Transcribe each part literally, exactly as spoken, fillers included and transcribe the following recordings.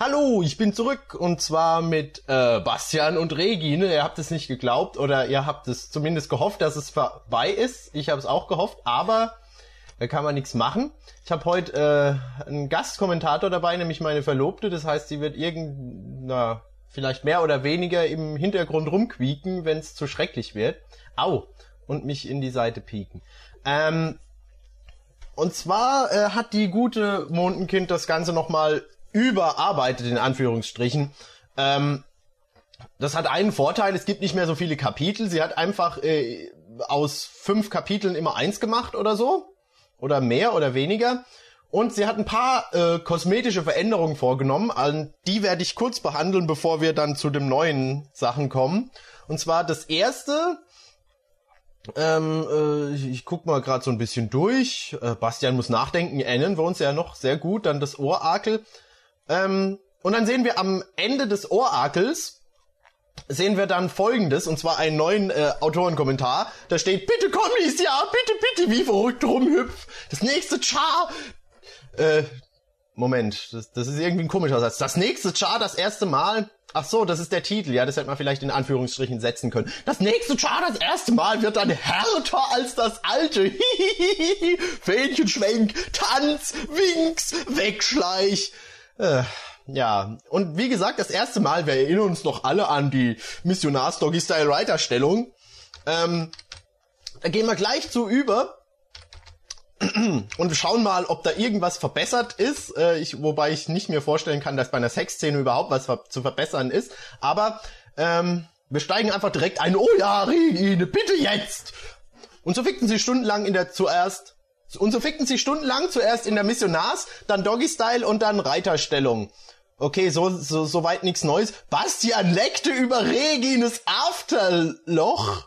Hallo, ich bin zurück und zwar mit äh, Bastian und Regine. Ihr habt es nicht geglaubt oder ihr habt es zumindest gehofft, dass es vorbei ist. Ich habe es auch gehofft, aber da kann man nichts machen. Ich habe heute äh, einen Gastkommentator dabei, nämlich meine Verlobte. Das heißt, sie wird irgend, na, vielleicht mehr oder weniger im Hintergrund rumquieken, wenn es zu schrecklich wird. Au! Und mich in die Seite pieken. Ähm, und zwar äh, hat die gute Mondenkind das Ganze nochmal überarbeitet, in Anführungsstrichen. Ähm, das hat einen Vorteil, es gibt nicht mehr so viele Kapitel. Sie hat einfach äh, aus fünf Kapiteln immer eins gemacht oder so. Oder mehr oder weniger. Und sie hat ein paar äh, kosmetische Veränderungen vorgenommen. Und die werde ich kurz behandeln, bevor wir dann zu den neuen Sachen kommen. Und zwar das erste... Ähm, äh, ich, ich guck mal gerade so ein bisschen durch. Äh, Bastian muss nachdenken. Erinnern wir uns ja noch sehr gut. Dann das Orakel. Ähm, und dann sehen wir am Ende des Orakels, sehen wir dann Folgendes, und zwar einen neuen äh, Autorenkommentar. Da steht, bitte Kommis, ja, bitte, bitte, wie verrückt rumhüpf. Das nächste Char... Äh, Moment, das, das ist irgendwie ein komischer Satz. Das nächste Char, das erste Mal... Ach so, das ist der Titel, ja, das hätte man vielleicht in Anführungsstrichen setzen können. Das nächste Char, das erste Mal, wird dann härter als das alte. Hihihihi, Fähnchenschwenk, Tanz, Winks, Wegschleich. Äh, ja, und wie gesagt, das erste Mal, wir erinnern uns noch alle an die Missionars-Doggy-Style-Reiter-Stellung. Ähm, da gehen wir gleich zu über. Und wir schauen mal, ob da irgendwas verbessert ist, äh, ich, wobei ich nicht mir vorstellen kann, dass bei einer Sexszene überhaupt was ver- zu verbessern ist. Aber ähm, wir steigen einfach direkt ein. Oh ja, Regine, bitte jetzt! Und so fickten sie stundenlang in der zuerst... Und so fickten sie stundenlang zuerst in der Missionars, dann Doggy-Style und dann Reiterstellung. Okay, so, so, so weit nichts Neues. Bastian leckte über Regines Afterloch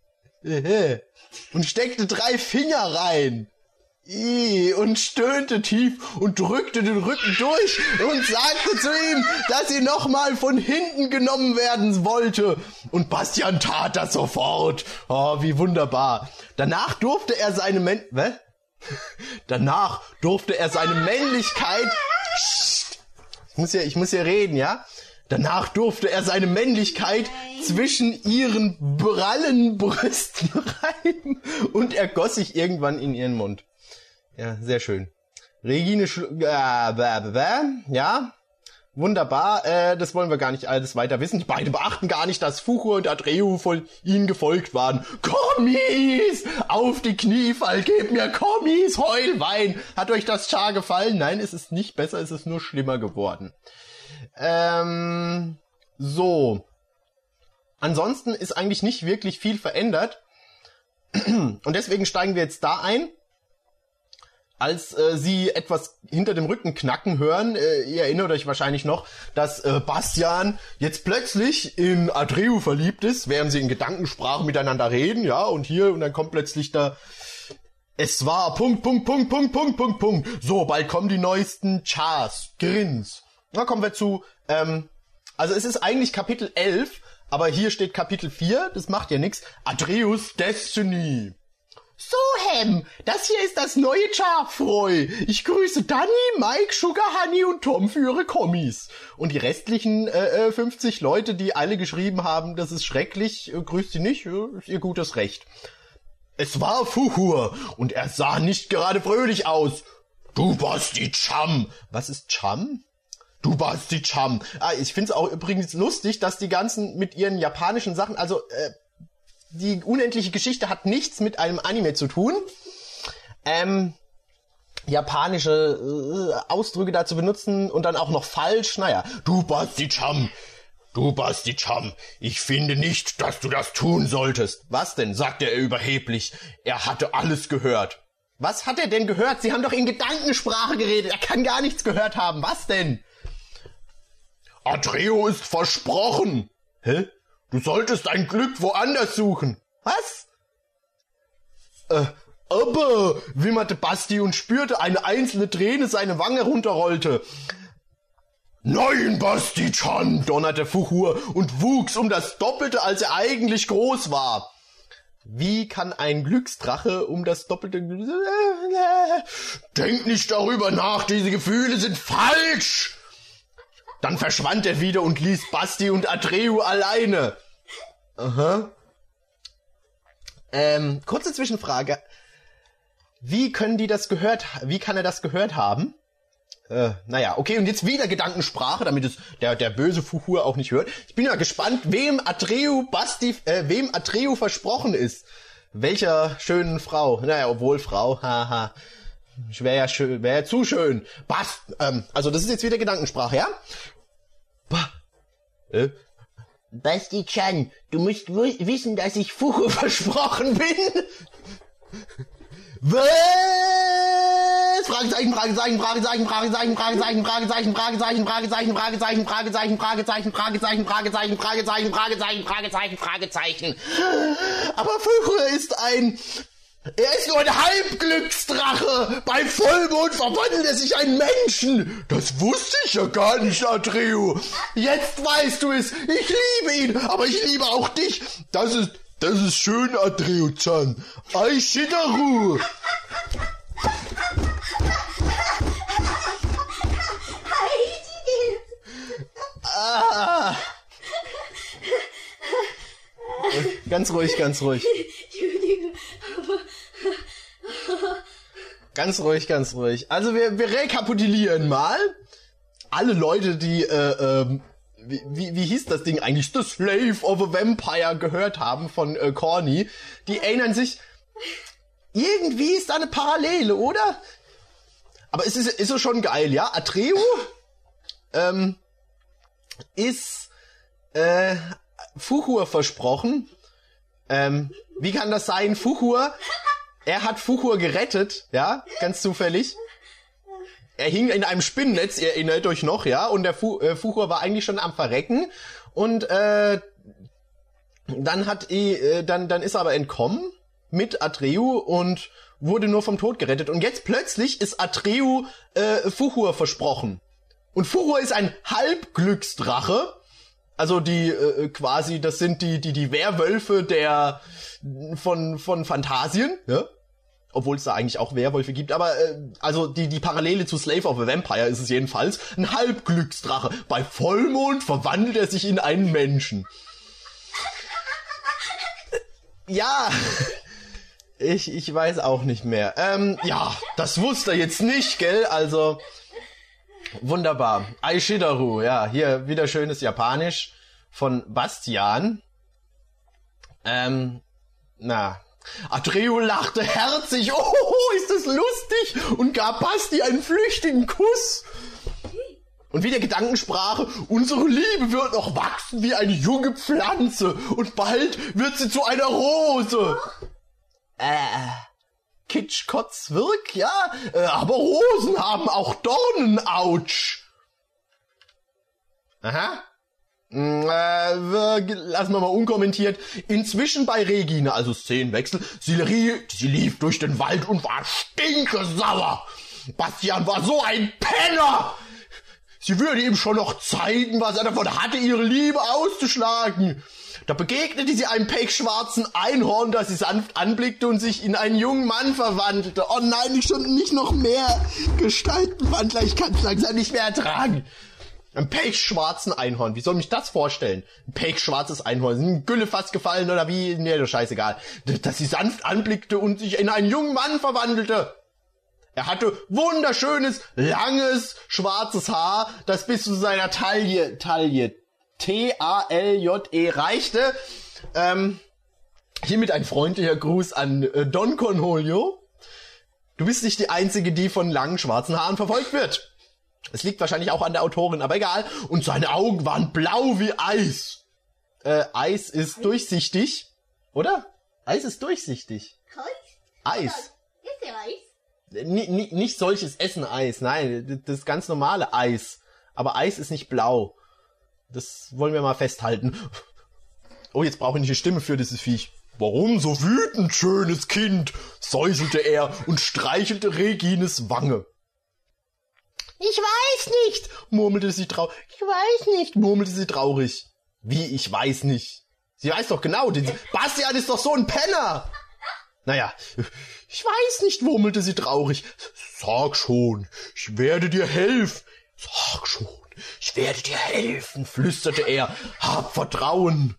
und steckte drei Finger rein. I, und stöhnte tief und drückte den Rücken durch und sagte zu ihm, dass sie nochmal von hinten genommen werden wollte. Und Bastian tat das sofort. Oh, wie wunderbar. Danach durfte er seine Män... Was? Danach durfte er seine Männlichkeit... Psst. Ich muss ja, ich muss ja reden, ja? Danach durfte er seine Männlichkeit zwischen ihren prallen Brüsten reiben und er goss sich irgendwann in ihren Mund. Ja, sehr schön. Regine Schlu- äh, bäh, bäh, bäh. Ja, wunderbar. Äh, das wollen wir gar nicht alles weiter wissen. Die beiden beachten gar nicht, dass Fuchur und Adreu von ihnen gefolgt waren. Kommis! Auf die Knie fall, gebt mir Kommis, Heulwein! Hat euch das Char gefallen? Nein, es ist nicht besser, es ist nur schlimmer geworden. Ähm, so. Ansonsten ist eigentlich nicht wirklich viel verändert. Und deswegen steigen wir jetzt da ein. Als äh, sie etwas hinter dem Rücken knacken hören, äh, ihr erinnert euch wahrscheinlich noch, dass äh, Bastian jetzt plötzlich in Adreu verliebt ist, während sie in Gedankensprache miteinander reden, ja, und hier, und dann kommt plötzlich da, es war Punkt, Punkt, Punkt, Punkt, Punkt, Punkt, Punkt, so, bald kommen die neuesten Chars, Grins. Na, kommen wir zu, ähm, also es ist eigentlich Kapitel elf, aber hier steht Kapitel vier, das macht ja nix, Adreus Destiny. So, Hem, das hier ist das neue Char, Freu. Ich grüße Danny, Mike, Sugar Honey und Tom für ihre Kommis. Und die restlichen äh, fünfzig Leute, die alle geschrieben haben, das ist schrecklich, äh, grüßt sie nicht, äh, ist ihr gutes Recht. Es war Fuchur und er sah nicht gerade fröhlich aus. Du Basti Cham. Was ist Cham? Du Basti Cham. Ah, ich find's auch übrigens lustig, dass die ganzen mit ihren japanischen Sachen, also äh, die unendliche Geschichte hat nichts mit einem Anime zu tun. Ähm, japanische äh, Ausdrücke dazu benutzen und dann auch noch falsch. Naja, du Basti-Cham, du Basti-Cham, ich finde nicht, dass du das tun solltest. Was denn, sagte er überheblich. Er hatte alles gehört. Was hat er denn gehört? Sie haben doch in Gedankensprache geredet. Er kann gar nichts gehört haben. Was denn? Adreu ist versprochen. Hä? Du solltest dein Glück woanders suchen. Was? Äh, aber, wimmerte Basti und spürte eine einzelne Träne seine Wange runterrollte. Nein, Basti-chan, donnerte Fuchur und wuchs um das Doppelte, als er eigentlich groß war. Wie kann ein Glücksdrache um das Doppelte... Denk nicht darüber nach, diese Gefühle sind falsch. Dann verschwand er wieder und ließ Basti und Atreu alleine. Aha. Ähm, kurze Zwischenfrage. Wie können die das gehört, wie kann er das gehört haben? Äh, naja, okay, und jetzt wieder Gedankensprache, damit es der, der böse Fuchur auch nicht hört. Ich bin ja gespannt, wem Atreu, Basti, äh, wem Atreu versprochen ist. Welcher schönen Frau. Naja, obwohl Frau, haha. Wäre ja schön, wäre ja zu schön. Bast, ähm, also das ist jetzt wieder Gedankensprache, ja? Ba, äh, Basti-chan, du musst wissen, dass ich Fuchur versprochen bin. Was? Fragezeichen, Fragezeichen, Fragezeichen, Fragezeichen, Fragezeichen, Fragezeichen, Fragezeichen, Fragezeichen, Fragezeichen, Fragezeichen, Fragezeichen, Fragezeichen, Fragezeichen, Fragezeichen, Fragezeichen, Fragezeichen, Fragezeichen. Aber Fuchur ist ein... Er ist nur ein Halbglücksdrache. Bei Vollmond verwandelt er sich in einen Menschen. Das wusste ich ja gar nicht, Atreu. Jetzt weißt du es. Ich liebe ihn, aber ich liebe auch dich. Das ist... Das ist schön, Atreu-chan. Aishidaru. Ah. Ganz ruhig, ganz ruhig. Ganz ruhig, ganz ruhig. Also wir, wir rekapitulieren mal. Alle Leute, die... Äh, ähm, Wie, wie, wie hieß das Ding eigentlich? The Slave of a Vampire gehört haben von äh, Corny. Die erinnern sich, irgendwie ist da eine Parallele, oder? Aber es ist, ist so schon geil, ja? Atreu ähm, ist äh, Fuchur versprochen. Ähm, wie kann das sein? Fuchur, er hat Fuchur gerettet, ja? Ganz zufällig. Er hing in einem Spinnennetz, ihr erinnert euch noch, ja, und der Fu äh, Fuchur war eigentlich schon am Verrecken und äh, dann hat äh, dann dann ist er aber entkommen mit Atreu und wurde nur vom Tod gerettet und jetzt plötzlich ist Atreu äh, Fuchur versprochen und Fuchur ist ein Halbglücksdrache, also die äh, quasi das sind die die die Werwölfe der von von Phantasien, ja. Obwohl es da eigentlich auch Werwölfe gibt, aber äh, also die die Parallele zu Slave of a Vampire ist es jedenfalls. Ein Halbglücksdrache. Bei Vollmond verwandelt er sich in einen Menschen. Ja, ich ich weiß auch nicht mehr. Ähm, ja, das wusste er jetzt nicht, gell? Also wunderbar. Aishidaru, ja, hier wieder schönes Japanisch von Bastian. Ähm, na. Atreu lachte herzig, oh, ist das lustig, und gab Basti einen flüchtigen Kuss. Und wieder Gedankensprache, unsere Liebe wird noch wachsen wie eine junge Pflanze und bald wird sie zu einer Rose. Äh, Kitschkotzwirk, ja, äh, aber Rosen haben auch Dornen, ouch. Aha. Äh, lassen wir mal unkommentiert. Inzwischen bei Regine, also Szenenwechsel. Sie, sie lief durch den Wald und war stinkesauer. Bastian war so ein Penner. Sie würde ihm schon noch zeigen, was er davon hatte, ihre Liebe auszuschlagen. Da begegnete sie einem pechschwarzen Einhorn, das sie sanft anblickte und sich in einen jungen Mann verwandelte. Oh nein, nicht schon, nicht noch mehr Gestaltenwandler, ich kann es langsam nicht mehr ertragen. Ein pechschwarzen Einhorn. Wie soll mich das vorstellen? Ein pechschwarzes Einhorn. Ist ein Güllefass gefallen oder wie? Nee, scheißegal. Dass sie sanft anblickte und sich in einen jungen Mann verwandelte. Er hatte wunderschönes, langes, schwarzes Haar, das bis zu seiner Taille, Taille, T A L J E reichte. Ähm, hiermit ein freundlicher Gruß an äh, Don Cornholio. Du bist nicht die Einzige, die von langen, schwarzen Haaren verfolgt wird. Es liegt wahrscheinlich auch an der Autorin, aber egal. Und seine Augen waren blau wie Eis. Äh, Eis ist durchsichtig, oder? Eis ist durchsichtig. Eis. Ist ja Eis? N n nicht solches Essen-Eis, nein, das ganz normale Eis. Aber Eis ist nicht blau. Das wollen wir mal festhalten. Oh, jetzt brauche ich eine Stimme für dieses Viech. Warum so wütend, schönes Kind? Säuselte er und streichelte Regines Wange. Ich weiß nicht, murmelte sie traurig. Ich weiß nicht, murmelte sie traurig. Wie, ich weiß nicht? Sie weiß doch genau, den Bastian ist doch so ein Penner. Naja, ich weiß nicht, murmelte sie traurig. Sag schon, ich werde dir helfen. Sag schon. Ich werde dir helfen, flüsterte er. Hab Vertrauen.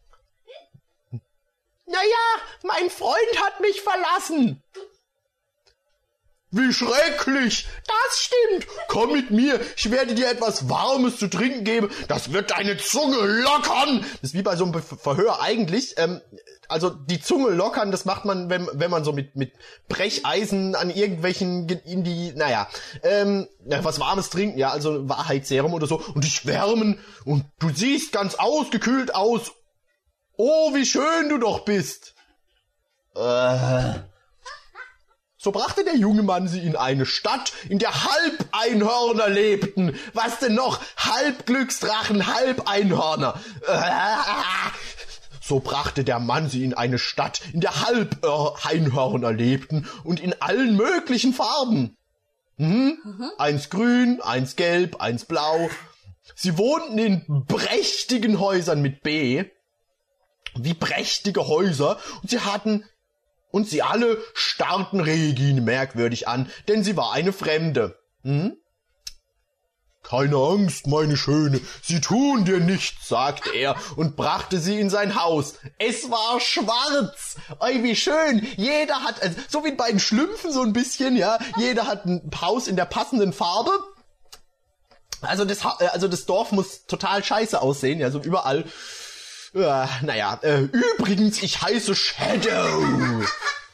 Naja, mein Freund hat mich verlassen. Wie schrecklich! Das stimmt! Komm mit mir, ich werde dir etwas Warmes zu trinken geben. Das wird deine Zunge lockern. Das ist wie bei so einem Verhör eigentlich. Ähm, also die Zunge lockern, das macht man, wenn, wenn man so mit, mit Brecheisen an irgendwelchen, in die, naja, ähm, ja, was Warmes trinken, ja, also Wahrheitsserum oder so. Und dich wärmen und du siehst ganz ausgekühlt aus. Oh, wie schön du doch bist. Äh... So brachte der junge Mann sie in eine Stadt, in der Halbeinhörner lebten. Was denn noch? Halbglücksdrachen, Halbeinhörner. So brachte der Mann sie in eine Stadt, in der Halbeinhörner lebten und in allen möglichen Farben. Mhm. Mhm. Eins grün, eins gelb, eins blau. Sie wohnten in prächtigen Häusern mit B, wie prächtige Häuser, und sie hatten... Und sie alle starrten Regine merkwürdig an, denn sie war eine Fremde. Hm? Keine Angst, meine Schöne, sie tun dir nichts, sagte er und brachte sie in sein Haus. Es war schwarz. Oi, wie schön. Jeder hat, also, so wie bei den Schlümpfen so ein bisschen, ja, jeder hat ein Haus in der passenden Farbe. Also das, also das Dorf muss total scheiße aussehen, ja, so überall. Uh, naja, äh, übrigens, ich heiße Shadow.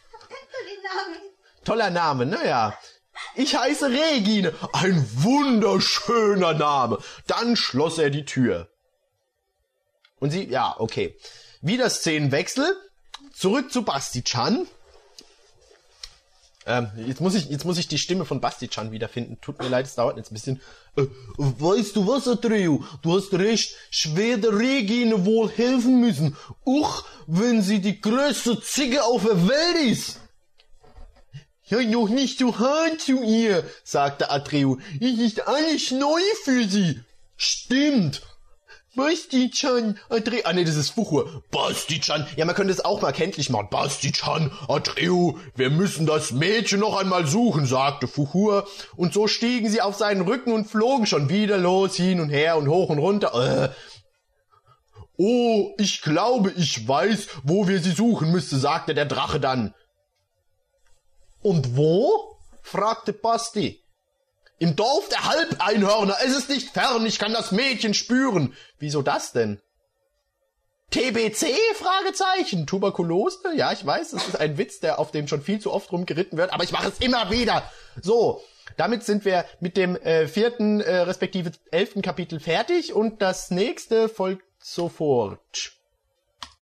Toller Name, naja. Ich heiße Regine. Ein wunderschöner Name. Dann schloss er die Tür. Und sie, ja, okay. Wieder Szenenwechsel. Zurück zu Basti-chan. Ähm, jetzt muss ich, jetzt muss ich die Stimme von Basti-chan wiederfinden. Tut mir leid, es dauert jetzt ein bisschen. Äh, weißt du was, Atreo? Du hast recht. Ich werde Regine wohl helfen müssen. Auch wenn sie die größte Zicke auf der Welt ist. Ja, noch nicht so hart zu ihr, sagte Atreo. Es ist alles neu für sie. Stimmt. Basti-chan, Atreo, ah ne, das ist Fuchur. Basti-chan, ja, man könnte es auch mal kenntlich machen. Basti-chan, Atreo, wir müssen das Mädchen noch einmal suchen, sagte Fuchur. Und so stiegen sie auf seinen Rücken und flogen schon wieder los, hin und her und hoch und runter. Äh. Oh, ich glaube, ich weiß, wo wir sie suchen müssen, sagte der Drache dann. Und wo? Fragte Basti. Im Dorf der Halbeinhörner, es ist nicht fern, ich kann das Mädchen spüren. Wieso das denn? T B C? Fragezeichen. Tuberkulose? Ja, ich weiß, das ist ein Witz, der auf dem schon viel zu oft rumgeritten wird, aber ich mache es immer wieder. So, damit sind wir mit dem äh, vierten, äh, respektive elften Kapitel fertig und das nächste folgt sofort.